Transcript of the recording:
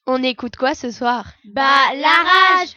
On écoute quoi ce soir? Bah, la rage!